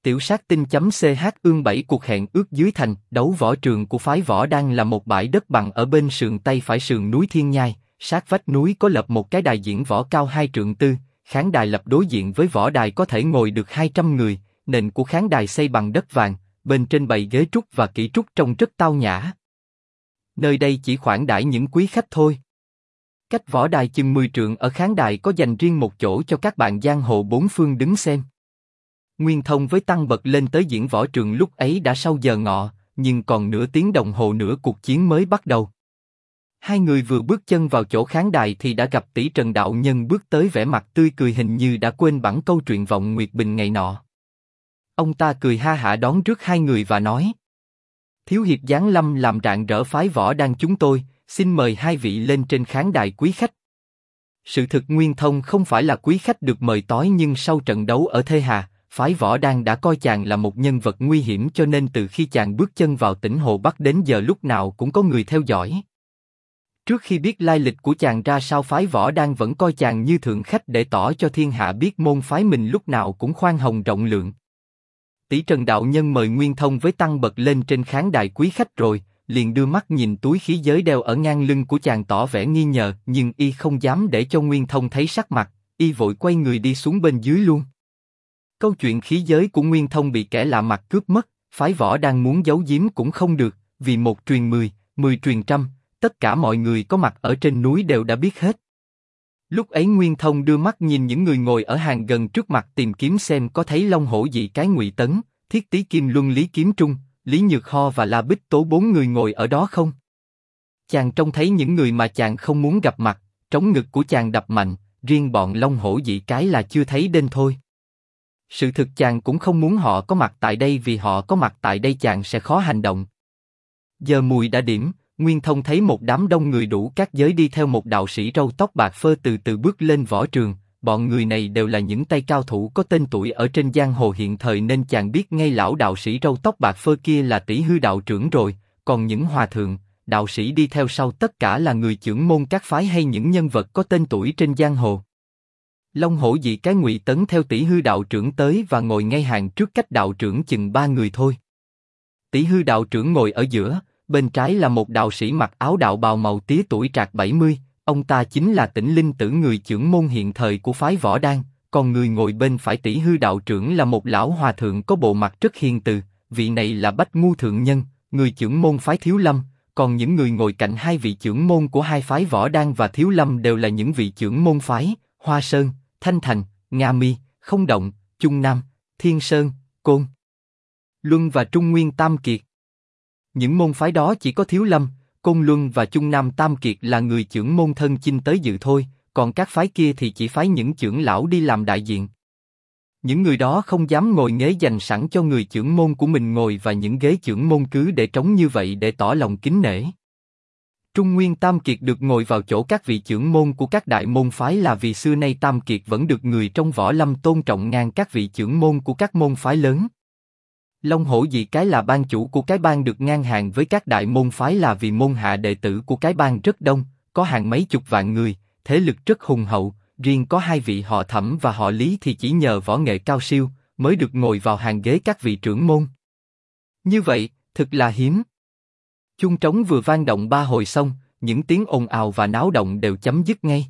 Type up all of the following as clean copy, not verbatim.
Tiểu sát tinh.ch ương 7 cuộc hẹn ước dưới thành, đấu võ trường của phái Võ Đăng là một bãi đất bằng ở bên sườn tây phải sườn núi Thiên Nhai, sát vách núi có lập một cái đài diễn võ cao 2 trượng tư, khán đài lập đối diện với võ đài có thể ngồi được 200 người, nền của khán đài xây bằng đất vàng, bên trên bày ghế trúc và kỹ trúc trông rất tao nhã. Nơi đây chỉ khoản đãi những quý khách thôi. Cách võ đài chừng 10 trượng ở khán đài có dành riêng một chỗ cho các bạn giang hồ bốn phương đứng xem. Nguyên Thông với Tăng Bật lên tới diễn võ trường lúc ấy đã sau giờ ngọ, nhưng còn nửa tiếng đồng hồ nữa cuộc chiến mới bắt đầu. Hai người vừa bước chân vào chỗ khán đài thì đã gặp tỷ Trần đạo nhân bước tới, vẻ mặt tươi cười, hình như đã quên bẵng câu chuyện vọng nguyệt bình ngày nọ. Ông ta cười ha hả đón trước hai người và nói: Thiếu hiệp giáng lâm làm rạng rỡ phái Võ Đăng chúng tôi, xin mời hai vị lên trên khán đài quý khách. Sự thực Nguyên Thông không phải là quý khách được mời tối, nhưng sau trận đấu ở Thê Hà, phái Võ Đăng đã coi chàng là một nhân vật nguy hiểm, cho nên từ khi chàng bước chân vào tỉnh Hồ Bắc đến giờ lúc nào cũng có người theo dõi. Trước khi biết lai lịch của chàng ra sao, phái Võ Đăng vẫn coi chàng như thượng khách để tỏ cho thiên hạ biết môn phái mình lúc nào cũng khoan hồng rộng lượng. Tỷ Trần đạo nhân mời Nguyên Thông với Tăng Bật lên trên khán đài quý khách rồi, liền đưa mắt nhìn túi khí giới đeo ở ngang lưng của chàng tỏ vẻ nghi ngờ, nhưng y không dám để cho Nguyên Thông thấy sắc mặt, y vội quay người đi xuống bên dưới luôn. Câu chuyện khí giới của Nguyên Thông bị kẻ lạ mặt cướp mất, phái Võ Đăng muốn giấu giếm cũng không được, vì một truyền 10, 10 truyền trăm, tất cả mọi người có mặt ở trên núi đều đã biết hết. Lúc ấy Nguyên Thông đưa mắt nhìn những người ngồi ở hàng gần trước mặt, tìm kiếm xem có thấy Long Hổ Dị Cái, Ngụy Tấn, Thiết Tý Kim Luân, Lý Kiếm Trung, Lý Nhược Ho và La Bích Tố bốn người ngồi ở đó không. Chàng trông thấy những người mà chàng không muốn gặp mặt, trống ngực của chàng đập mạnh, riêng bọn Long Hổ Dị Cái là chưa thấy đến thôi. Sự thực chàng cũng không muốn họ có mặt tại đây, vì họ có mặt tại đây chàng sẽ khó hành động. Giờ mùi đã điểm, Nguyên Thông thấy một đám đông người đủ các giới đi theo một đạo sĩ râu tóc bạc phơ từ từ bước lên võ trường. Bọn người này đều là những tay cao thủ có tên tuổi ở trên giang hồ hiện thời, nên chàng biết ngay lão đạo sĩ râu tóc bạc phơ kia là Tỷ Hư đạo trưởng rồi. Còn những hòa thượng, đạo sĩ đi theo sau tất cả là người chưởng môn các phái hay những nhân vật có tên tuổi trên giang hồ. Long Hổ Dị Cái, Ngụy Tấn theo Tỷ Hư đạo trưởng tới và ngồi ngay hàng trước, cách đạo trưởng chừng 3 người thôi. Tỷ Hư đạo trưởng ngồi ở giữa, bên trái là một đạo sĩ mặc áo đạo bào màu tía, tuổi trạc 70, ông ta chính là Tĩnh Linh Tử, người chưởng môn hiện thời của phái Võ Đăng. Còn người ngồi bên phải Tỷ Hư đạo trưởng là một lão hòa thượng có bộ mặt rất hiền từ, vị này là Bách Ngu thượng nhân, người chưởng môn phái Thiếu Lâm. Còn những người ngồi cạnh hai vị chưởng môn của hai phái Võ Đăng và Thiếu Lâm đều là những vị chưởng môn phái Hoa Sơn, Thanh Thành, Nga Mi, Không Động, Trung Nam, Thiên Sơn, Côn Luân và Trung Nguyên Tam Kiệt. Những môn phái đó chỉ có Thiếu Lâm, Côn Luân và Trung Nam Tam Kiệt là người chưởng môn thân chinh tới dự thôi, còn các phái kia thì chỉ phái những chưởng lão đi làm đại diện. Những người đó không dám ngồi ghế dành sẵn cho người chưởng môn của mình ngồi, và những ghế chưởng môn cứ để trống như vậy để tỏ lòng kính nể. Trung Nguyên Tam Kiệt được ngồi vào chỗ các vị chưởng môn của các đại môn phái là vì xưa nay Tam Kiệt vẫn được người trong võ lâm tôn trọng ngang các vị chưởng môn của các môn phái lớn. Long Hổ Dị Cái là ban chủ của cái bang được ngang hàng với các đại môn phái là vì môn hạ đệ tử của cái bang rất đông, có hàng mấy chục vạn người, thế lực rất hùng hậu. Riêng có hai vị họ Thẩm và họ Lý thì chỉ nhờ võ nghệ cao siêu mới được ngồi vào hàng ghế các vị trưởng môn. Như vậy, thực là hiếm. Chuông trống vừa vang động 3 hồi xong, những tiếng ồn ào và náo động đều chấm dứt ngay.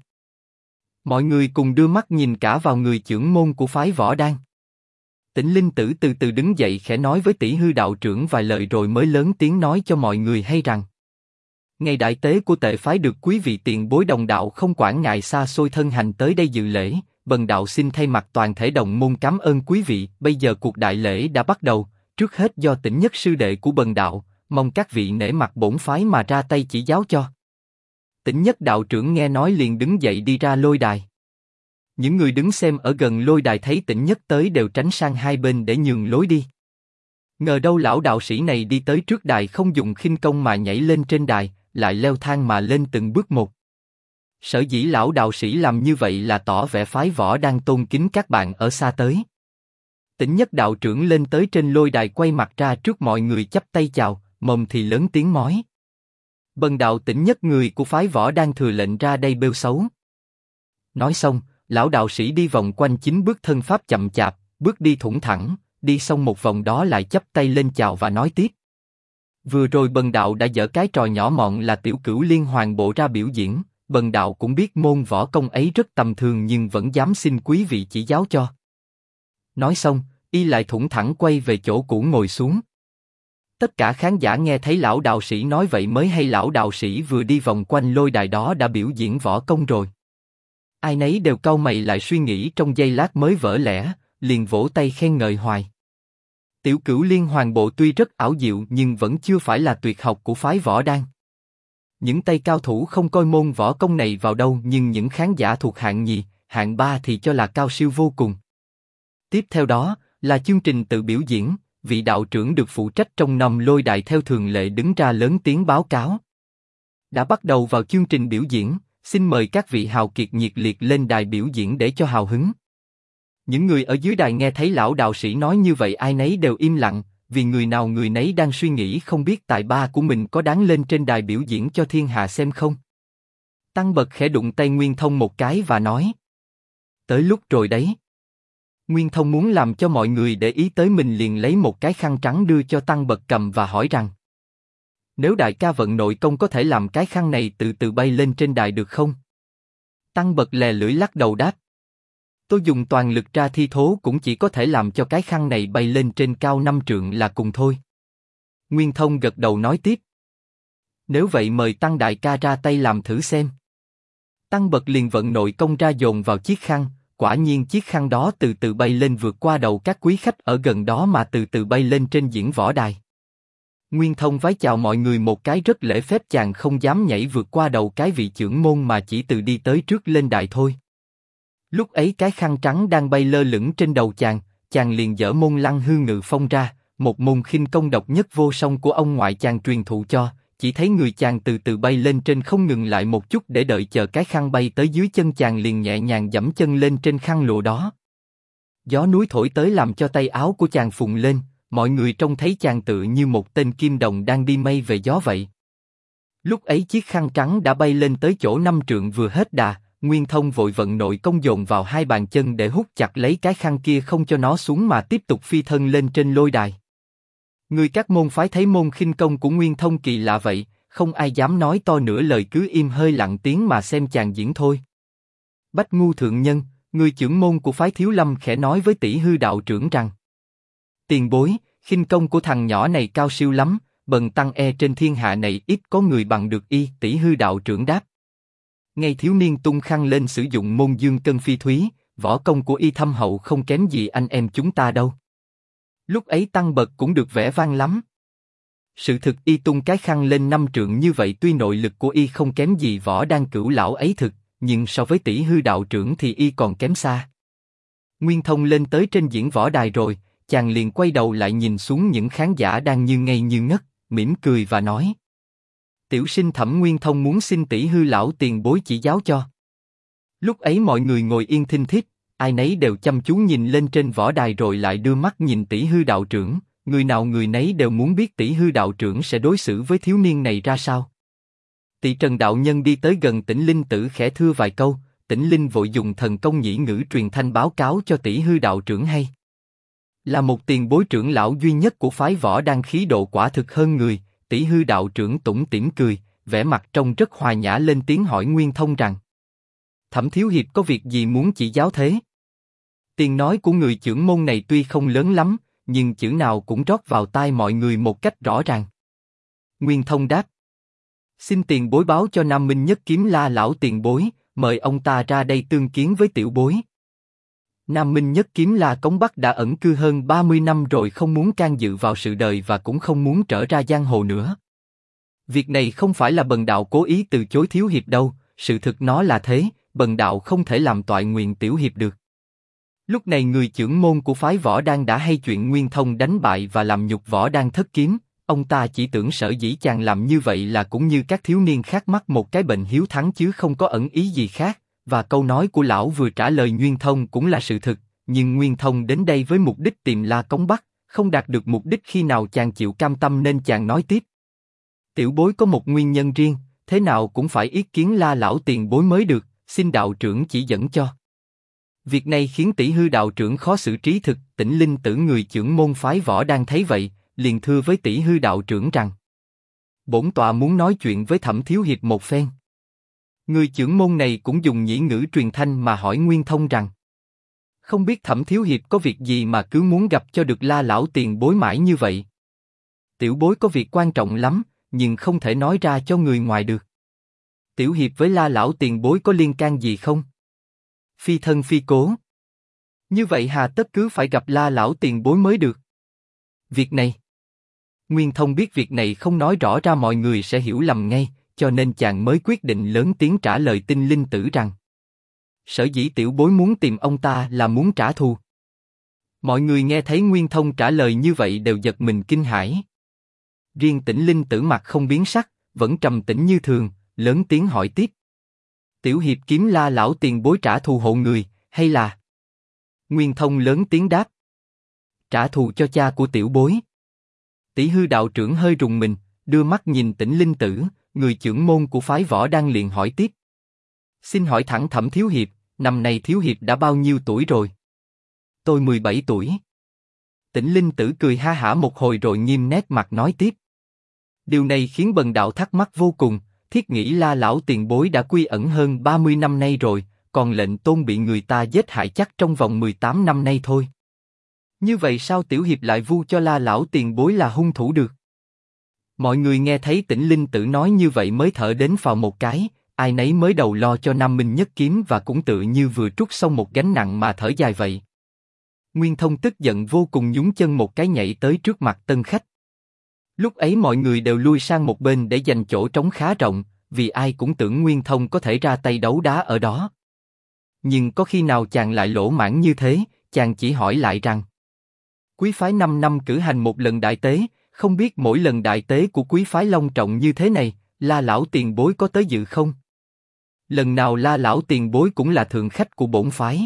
Mọi người cùng đưa mắt nhìn cả vào người trưởng môn của phái Võ Đăng. Tĩnh Linh Tử từ từ đứng dậy khẽ nói với Tỷ Hư đạo trưởng vài lời rồi mới lớn tiếng nói cho mọi người hay rằng: ngày đại tế của Tệ phái được quý vị tiền bối đồng đạo không quản ngại xa xôi thân hành tới đây dự lễ, bần đạo xin thay mặt toàn thể đồng môn cảm ơn quý vị. Bây giờ cuộc đại lễ đã bắt đầu, trước hết do Tĩnh Nhất sư đệ của bần đạo, mong các vị nể mặt bổn phái mà ra tay chỉ giáo cho. Tĩnh Nhất đạo trưởng nghe nói liền đứng dậy đi ra lôi đài. Những người đứng xem ở gần lôi đài thấy Tĩnh Nhất tới đều tránh sang hai bên để nhường lối đi. Ngờ đâu lão đạo sĩ này đi tới trước đài không dùng khinh công mà nhảy lên trên đài, lại leo thang mà lên từng bước một. Sở dĩ lão đạo sĩ làm như vậy là tỏ vẻ phái Võ đang tôn kính các bạn ở xa tới. Tĩnh Nhất đạo trưởng lên tới trên lôi đài, quay mặt ra trước mọi người chắp tay chào, mồm thì lớn tiếng nói: bần đạo Tĩnh Nhất, người của phái Võ đang thừa lệnh ra đây bêu xấu. Nói xong, lão đạo sĩ đi vòng quanh 9 bước, thân pháp chậm chạp, bước đi thủng thẳng, đi xong một vòng đó lại chắp tay lên chào và nói tiếp. Vừa rồi bần đạo đã dở cái trò nhỏ mọn là Tiểu Cửu Liên Hoàn Bộ ra biểu diễn, bần đạo cũng biết môn võ công ấy rất tầm thường nhưng vẫn dám xin quý vị chỉ giáo cho. Nói xong, y lại thủng thẳng quay về chỗ cũ ngồi xuống. Tất cả khán giả nghe thấy lão đạo sĩ nói vậy mới hay lão đạo sĩ vừa đi vòng quanh lôi đài đó đã biểu diễn võ công rồi. Ai nấy đều cau mày lại suy nghĩ trong giây lát mới vỡ lẽ, liền vỗ tay khen ngợi hoài. Tiểu Cửu Liên Hoàn Bộ tuy rất ảo diệu nhưng vẫn chưa phải là tuyệt học của phái Võ Đan. Những tay cao thủ không coi môn võ công này vào đâu nhưng những khán giả thuộc hạng nhì, hạng ba thì cho là cao siêu vô cùng. Tiếp theo đó là chương trình tự biểu diễn, vị đạo trưởng được phụ trách trong năm lôi đài theo thường lệ đứng ra lớn tiếng báo cáo. Đã bắt đầu vào chương trình biểu diễn, xin mời các vị hào kiệt nhiệt liệt lên đài biểu diễn để cho hào hứng. Những người ở dưới đài nghe thấy lão đạo sĩ nói như vậy ai nấy đều im lặng, vì người nào người nấy đang suy nghĩ không biết tài ba của mình có đáng lên trên đài biểu diễn cho thiên hạ xem không. Tăng Bật khẽ đụng tay Nguyên Thông một cái và nói. Tới lúc rồi đấy. Nguyên Thông muốn làm cho mọi người để ý tới mình liền lấy một cái khăn trắng đưa cho Tăng Bật cầm và hỏi rằng. Nếu đại ca vận nội công có thể làm cái khăn này từ từ bay lên trên đài được không? Tăng Bật lè lưỡi lắc đầu đáp. Tôi dùng toàn lực ra thi thố cũng chỉ có thể làm cho cái khăn này bay lên trên cao 5 trượng là cùng thôi. Nguyên Thông gật đầu nói tiếp. Nếu vậy mời Tăng đại ca ra tay làm thử xem. Tăng Bật liền vận nội công ra dồn vào chiếc khăn, quả nhiên chiếc khăn đó từ từ bay lên vượt qua đầu các quý khách ở gần đó mà từ từ bay lên trên diễn võ đài. Nguyên Thông vái chào mọi người một cái rất lễ phép chàng không dám nhảy vượt qua đầu cái vị trưởng môn mà chỉ từ đi tới trước lên đài thôi. Lúc ấy cái khăn trắng đang bay lơ lửng trên đầu chàng liền dở môn Lăng Hư Ngự Phong ra, một môn khinh công độc nhất vô song của ông ngoại chàng truyền thụ cho, chỉ thấy người chàng từ từ bay lên trên không ngừng lại một chút để đợi chờ cái khăn bay tới dưới chân chàng liền nhẹ nhàng giẫm chân lên trên khăn lụa đó. Gió núi thổi tới làm cho tay áo của chàng phùng lên, mọi người trông thấy chàng tự như một tên kim đồng đang đi mây về gió vậy. Lúc ấy chiếc khăn trắng đã bay lên tới chỗ 5 trượng vừa hết đà, Nguyên Thông vội vận nội công dồn vào hai bàn chân để hút chặt lấy cái khăn kia không cho nó xuống mà tiếp tục phi thân lên trên lôi đài. Người các môn phái thấy môn khinh công của Nguyên Thông kỳ lạ vậy, không ai dám nói to nửa lời cứ im hơi lặng tiếng mà xem chàng diễn thôi. Bách Ngu thượng nhân, người trưởng môn của phái Thiếu Lâm khẽ nói với Tỷ Hư đạo trưởng rằng: Tiền bối, khinh công của thằng nhỏ này cao siêu lắm, bần tăng trên thiên hạ này ít có người bằng được y. Tỷ Hư đạo trưởng đáp. Ngay thiếu niên tung khăn lên sử dụng môn dương cân phi thúy, võ công của y thâm hậu không kém gì anh em chúng ta đâu. Lúc ấy Tăng Bật cũng được vẻ vang lắm. Sự thực y tung cái khăn lên 5 trượng như vậy tuy nội lực của y không kém gì Võ Đan cửu lão ấy thực, nhưng so với Tỷ Hư đạo trưởng thì y còn kém xa. Nguyên Thông lên tới trên diễn võ đài rồi, chàng liền quay đầu lại nhìn xuống những khán giả đang như ngây như ngất, mỉm cười và nói: Tiểu sinh Thẩm Nguyên Thông muốn xin Tỷ Hư lão tiền bối chỉ giáo cho. Lúc ấy mọi người ngồi yên thinh thít, ai nấy đều chăm chú nhìn lên trên võ đài rồi lại đưa mắt nhìn Tỷ Hư đạo trưởng, người nào người nấy đều muốn biết Tỷ Hư đạo trưởng sẽ đối xử với thiếu niên này ra sao. Tỳ Trần đạo nhân đi tới gần Tĩnh Linh tử khẽ thưa vài câu, Tĩnh Linh vội dùng thần công nhĩ ngữ truyền thanh báo cáo cho Tỷ Hư đạo trưởng hay. Là một tiền bối trưởng lão duy nhất của phái Võ Đan khí độ quả thực hơn người. Tỷ Hư đạo trưởng tủm tỉm cười, vẻ mặt trông rất hòa nhã lên tiếng hỏi Nguyên Thông rằng: Thẩm thiếu hiệp có việc gì muốn chỉ giáo thế? Tiếng nói của người trưởng môn này tuy không lớn lắm, nhưng chữ nào cũng rót vào tai mọi người một cách rõ ràng. Nguyên Thông đáp: Xin tiền bối báo cho Nam Minh Nhất Kiếm La lão tiền bối, mời ông ta ra đây tương kiến với tiểu bối. Nam Minh Nhất Kiếm La Cống Bắc đã ẩn cư hơn 30 năm rồi không muốn can dự vào sự đời và cũng không muốn trở ra giang hồ nữa. Việc này không phải là bần đạo cố ý từ chối thiếu hiệp đâu, sự thực nó là thế, bần đạo không thể làm toại nguyện tiểu hiệp được. Lúc này người trưởng môn của phái Võ Đan đã hay chuyện Nguyên Thông đánh bại và làm nhục Võ Đan thất kiếm, ông ta chỉ tưởng sở dĩ chàng làm như vậy là cũng như các thiếu niên khác mắc một cái bệnh hiếu thắng chứ không có ẩn ý gì khác. Và câu nói của lão vừa trả lời Nguyên Thông cũng là sự thực, nhưng Nguyên Thông đến đây với mục đích tìm La Cống Bắc, không đạt được mục đích khi nào chàng chịu cam tâm nên chàng nói tiếp. Tiểu bối có một nguyên nhân riêng, thế nào cũng phải ý kiến La lão tiền bối mới được, xin đạo trưởng chỉ dẫn cho. Việc này khiến Tỷ Hư đạo trưởng khó xử trí thực. Tĩnh Linh Tử người chưởng môn phái võ đang thấy vậy, liền thưa với Tỷ Hư đạo trưởng rằng: bổn tọa muốn nói chuyện với Thẩm thiếu hiệp một phen. Người chưởng môn này cũng dùng nhĩ ngữ truyền thanh mà hỏi Nguyên Thông rằng: không biết Thẩm thiếu hiệp có việc gì mà cứ muốn gặp cho được La lão tiền bối mãi như vậy? Tiểu bối có việc quan trọng lắm, nhưng không thể nói ra cho người ngoài được. Tiểu hiệp với La lão tiền bối có liên can gì không? Phi thân phi cố. Như vậy hà tất cứ phải gặp La lão tiền bối mới được? Việc này, Nguyên Thông biết việc này không nói rõ ra mọi người sẽ hiểu lầm ngay, cho nên chàng mới quyết định lớn tiếng trả lời Tinh Linh Tử rằng: sở dĩ tiểu bối muốn tìm ông ta là muốn trả thù. Mọi người nghe thấy Nguyên Thông trả lời như vậy đều giật mình kinh hãi. Riêng Tĩnh Linh Tử mặt không biến sắc, vẫn trầm tĩnh như thường, lớn tiếng hỏi tiếp: tiểu hiệp kiếm La lão tiền bối trả thù hộ người, hay là? Nguyên Thông lớn tiếng đáp: trả thù cho cha của tiểu bối. Tỷ Hư đạo trưởng hơi rùng mình, đưa mắt nhìn Tĩnh Linh Tử, người chưởng môn của phái võ đang liền hỏi tiếp: xin hỏi thẳng Thẩm thiếu hiệp, năm nay thiếu hiệp đã bao nhiêu tuổi rồi? Tôi 17 tuổi. Tĩnh Linh Tử cười ha hả một hồi rồi nghiêm nét mặt nói tiếp: điều này khiến bần đạo thắc mắc vô cùng, thiết nghĩ La lão tiền bối đã quy ẩn hơn 30 năm nay rồi, còn lệnh tôn bị người ta giết hại chắc trong vòng 18 năm nay thôi. Như vậy sao tiểu hiệp lại vu cho La lão tiền bối là hung thủ được? Mọi người nghe thấy Tĩnh Linh Tử nói như vậy mới thở đến phào một cái, ai nấy mới đầu lo cho Nam Minh nhất kiếm và cũng tự như vừa trút xong một gánh nặng mà thở dài vậy. Nguyên Thông tức giận vô cùng nhún chân một cái nhảy tới trước mặt tân khách. Lúc ấy mọi người đều lui sang một bên để dành chỗ trống khá rộng, vì ai cũng tưởng Nguyên Thông có thể ra tay đấu đá ở đó. Nhưng có khi nào chàng lại lỗ mãng như thế? Chàng chỉ hỏi lại rằng: quý phái 5 năm cử hành một lần đại tế, không biết mỗi lần đại tế của quý phái long trọng như thế này, La lão tiền bối có tới dự không? Lần nào La lão tiền bối cũng là thượng khách của bổn phái.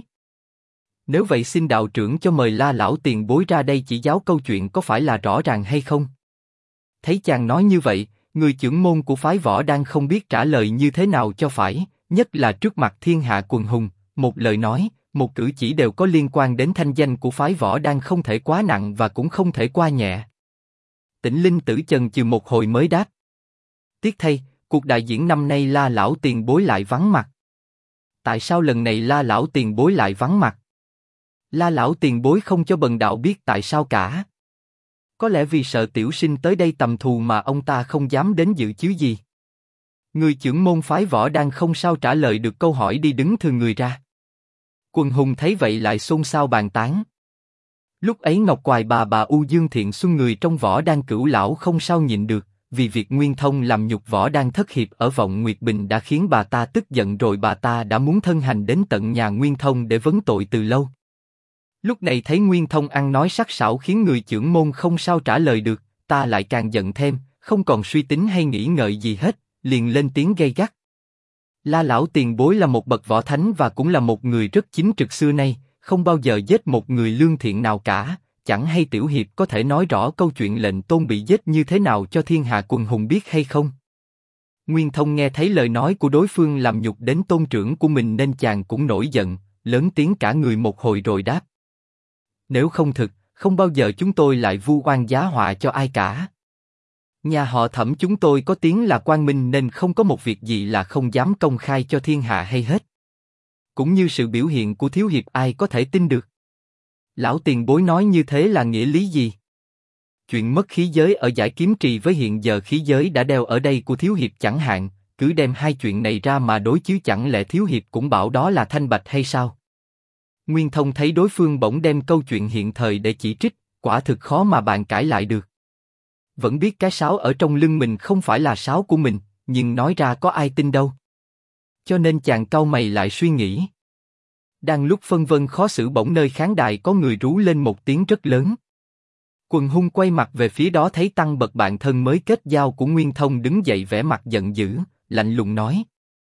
Nếu vậy xin đạo trưởng cho mời La lão tiền bối ra đây chỉ giáo câu chuyện có phải là rõ ràng hay không? Thấy chàng nói như vậy, người chưởng môn của phái võ đang không biết trả lời như thế nào cho phải, nhất là trước mặt thiên hạ quần hùng, một lời nói, một cử chỉ đều có liên quan đến thanh danh của phái võ đang không thể quá nặng và cũng không thể quá nhẹ. Tĩnh Linh Tử chần chừ một hồi mới đáp: tiếc thay, cuộc đại diễn năm nay La lão tiền bối lại vắng mặt. Tại sao lần này La lão tiền bối lại vắng mặt? La lão tiền bối không cho bần đạo biết tại sao cả. Có lẽ vì sợ tiểu sinh tới đây tầm thù mà ông ta không dám đến dự chứ gì. Người chưởng môn phái võ đang không sao trả lời được câu hỏi đi đứng thừa người ra. Quần hùng thấy vậy lại xôn xao bàn tán. Lúc ấy Ngọc Quài bà U Dương Thiện Xuân người trong võ đang cửu lão không sao nhịn được, vì việc Nguyên Thông làm nhục võ đang thất hiệp ở vọng Nguyệt Bình đã khiến bà ta tức giận rồi, bà ta đã muốn thân hành đến tận nhà Nguyên Thông để vấn tội từ lâu. Lúc này thấy Nguyên Thông ăn nói sắc sảo khiến người chưởng môn không sao trả lời được, ta lại càng giận thêm, không còn suy tính hay nghĩ ngợi gì hết, liền lên tiếng gay gắt. La lão tiền bối là một bậc võ thánh và cũng là một người rất chính trực xưa nay, không bao giờ giết một người lương thiện nào cả, chẳng hay tiểu hiệp có thể nói rõ câu chuyện lệnh tôn bị giết như thế nào cho thiên hạ quần hùng biết hay không? Nguyên Thông nghe thấy lời nói của đối phương làm nhục đến tôn trưởng của mình nên chàng cũng nổi giận, lớn tiếng cả người một hồi rồi đáp: nếu không thực, không bao giờ chúng tôi lại vu oan giá họa cho ai cả. Nhà họ Thẩm chúng tôi có tiếng là quang minh nên không có một việc gì là không dám công khai cho thiên hạ hay hết. Cũng như sự biểu hiện của thiếu hiệp ai có thể tin được. Lão tiền bối nói như thế là nghĩa lý gì? Chuyện mất khí giới ở Giải Kiếm Trì với hiện giờ khí giới đã đeo ở đây của thiếu hiệp chẳng hạn, cứ đem hai chuyện này ra mà đối chiếu, chẳng lẽ thiếu hiệp cũng bảo đó là thanh bạch hay sao? Nguyên Thông thấy đối phương bỗng đem câu chuyện hiện thời để chỉ trích, quả thực khó mà bàn cãi lại được. Vẫn biết cái sáo ở trong lưng mình không phải là sáo của mình, nhưng nói ra có ai tin đâu. Cho nên chàng cau mày lại suy nghĩ. Đang lúc phân vân khó xử bỗng nơi khán đài có người rú lên một tiếng rất lớn. Quần hung quay mặt về phía đó thấy tăng bậc bạn thân mới kết giao của Nguyên Thông đứng dậy vẻ mặt giận dữ, lạnh lùng nói: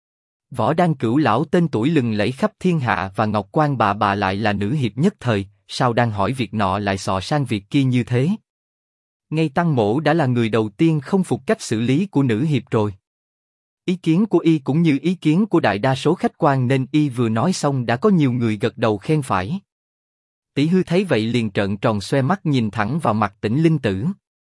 võ đan cửu lão tên tuổi lừng lẫy khắp thiên hạ và Ngọc Quan bà lại là nữ hiệp nhất thời, sao đang hỏi việc nọ lại xọ sang việc kia như thế? Ngay tăng mổ đã là người đầu tiên không phục cách xử lý của nữ hiệp rồi. Ý kiến của y cũng như ý kiến của đại đa số khách quan nên y vừa nói xong đã có nhiều người gật đầu khen phải. Tỷ Hư thấy vậy liền trợn tròn xoe mắt nhìn thẳng vào mặt Tĩnh Linh Tử.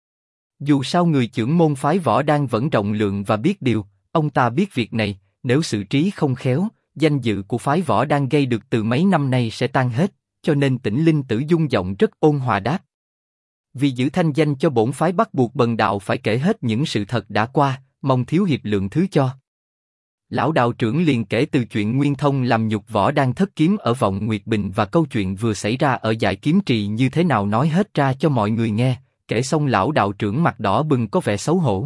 Dù sao người chưởng môn phái Võ Đan vẫn rộng lượng và biết điều, ông ta biết việc này, nếu xử trí không khéo, danh dự của phái Võ Đan gây được từ mấy năm nay sẽ tan hết, cho nên Tĩnh Linh Tử dung giọng rất ôn hòa đáp. Vì giữ thanh danh cho bổn phái bắt buộc bần đạo phải kể hết những sự thật đã qua, mong thiếu hiệp lượng thứ cho. Lão đạo trưởng liền kể từ chuyện Nguyên Thông làm nhục Võ Đan thất kiếm ở vọng Nguyệt Bình và câu chuyện vừa xảy ra ở Dại Kiếm Trì như thế nào nói hết ra cho mọi người nghe. Kể xong lão đạo trưởng mặt đỏ bừng có vẻ xấu hổ.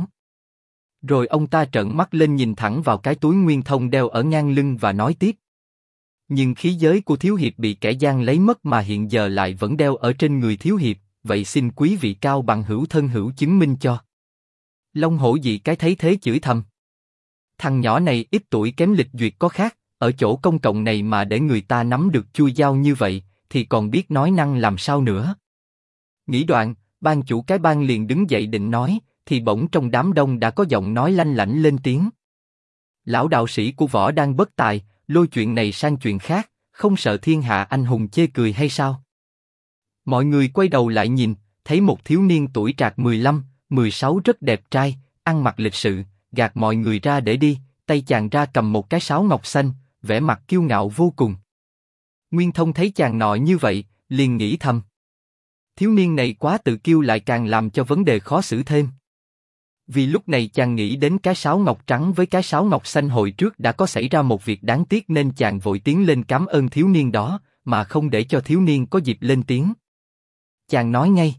Rồi ông ta trợn mắt lên nhìn thẳng vào cái túi Nguyên Thông đeo ở ngang lưng và nói tiếp. Nhưng khí giới của thiếu hiệp bị kẻ gian lấy mất mà hiện giờ lại vẫn đeo ở trên người thiếu hiệp, vậy xin quý vị cao bằng hữu thân hữu chứng minh cho. Long Hổ Dị cái thấy thế chửi thầm. Thằng nhỏ này ít tuổi kém lịch duyệt có khác, ở chỗ công cộng này mà để người ta nắm được chui dao như vậy, thì còn biết nói năng làm sao nữa. Nghĩ đoạn, ban chủ cái bang liền đứng dậy định nói, thì bỗng trong đám đông đã có giọng nói lanh lảnh lên tiếng. Lão đạo sĩ của Võ Đan bất tài, lôi chuyện này sang chuyện khác, không sợ thiên hạ anh hùng chê cười hay sao? Mọi người quay đầu lại nhìn, thấy một thiếu niên tuổi trạc 15, 16 rất đẹp trai, ăn mặc lịch sự, gạt mọi người ra để đi, tay chàng ra cầm một cái sáo ngọc xanh, vẻ mặt kiêu ngạo vô cùng. Nguyên Thông thấy chàng nọ như vậy, liền nghĩ thầm. Thiếu niên này quá tự kiêu lại càng làm cho vấn đề khó xử thêm. Vì lúc này chàng nghĩ đến cái sáo ngọc trắng với cái sáo ngọc xanh hồi trước đã có xảy ra một việc đáng tiếc nên chàng vội tiến lên cảm ơn thiếu niên đó, mà không để cho thiếu niên có dịp lên tiếng. Chàng nói ngay.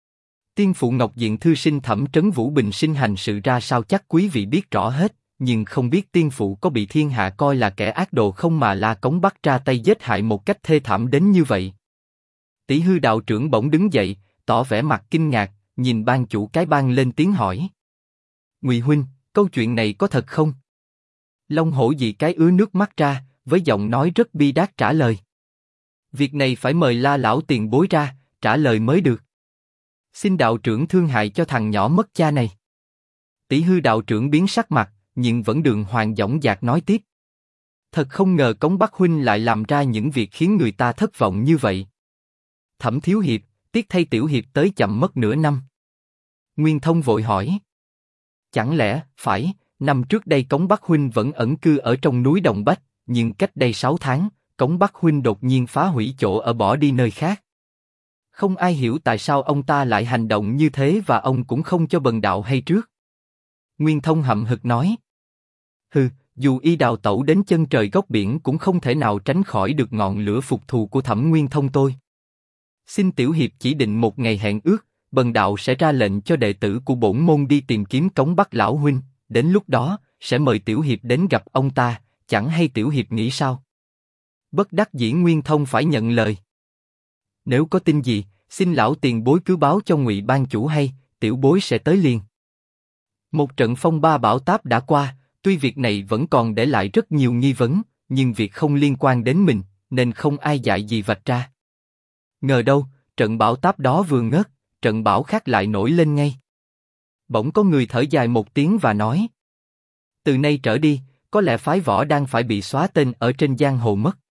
Tiên phụ Ngọc Diện thư sinh Thẩm Trấn Vũ bình sinh hành sự ra sao chắc quý vị biết rõ hết, nhưng không biết tiên phụ có bị thiên hạ coi là kẻ ác đồ không mà La Cống bắt ra tay giết hại một cách thê thảm đến như vậy. Tỷ Hư đạo trưởng bỗng đứng dậy, tỏ vẻ mặt kinh ngạc, nhìn ban chủ cái bang lên tiếng hỏi. Ngụy huynh, câu chuyện này có thật không? Long Hổ Dị cái ứa nước mắt ra, với giọng nói rất bi đát trả lời. Việc này phải mời La lão tiền bối ra, trả lời mới được. Xin đạo trưởng thương hại cho thằng nhỏ mất cha này. Tỷ Hư đạo trưởng biến sắc mặt, nhưng vẫn đường hoàng dõng dạc nói tiếp. Thật không ngờ Cống Bắc huynh lại làm ra những việc khiến người ta thất vọng như vậy. Thẩm thiếu hiệp, tiếc thay tiểu hiệp tới chậm mất nửa năm. Nguyên Thông vội hỏi. Chẳng lẽ, phải, năm trước đây Cống Bắc huynh vẫn ẩn cư ở trong núi Đồng Bách, nhưng cách đây 6 tháng, Cống Bắc huynh đột nhiên phá hủy chỗ ở bỏ đi nơi khác. Không ai hiểu tại sao ông ta lại hành động như thế và ông cũng không cho bần đạo hay trước. Nguyên Thông hậm hực nói. Hừ, dù y đào tẩu đến chân trời góc biển cũng không thể nào tránh khỏi được ngọn lửa phục thù của Thẩm Nguyên Thông tôi. Xin tiểu hiệp chỉ định một ngày hẹn ước, bần đạo sẽ ra lệnh cho đệ tử của bổn môn đi tìm kiếm Cống Bắc lão huynh, đến lúc đó sẽ mời tiểu hiệp đến gặp ông ta, chẳng hay tiểu hiệp nghĩ sao? Bất đắc dĩ Nguyên Thông phải nhận lời. Nếu có tin gì, xin lão tiền bối cứ báo cho Ngụy ban chủ hay, tiểu bối sẽ tới liền. Một trận phong ba bão táp đã qua, tuy việc này vẫn còn để lại rất nhiều nghi vấn, nhưng việc không liên quan đến mình, nên không ai dại gì vạch ra. Ngờ đâu, trận bão táp đó vừa ngớt, trận bão khác lại nổi lên ngay. Bỗng có người thở dài một tiếng và nói. Từ nay trở đi, có lẽ phái Võ Đan phải bị xóa tên ở trên giang hồ mất.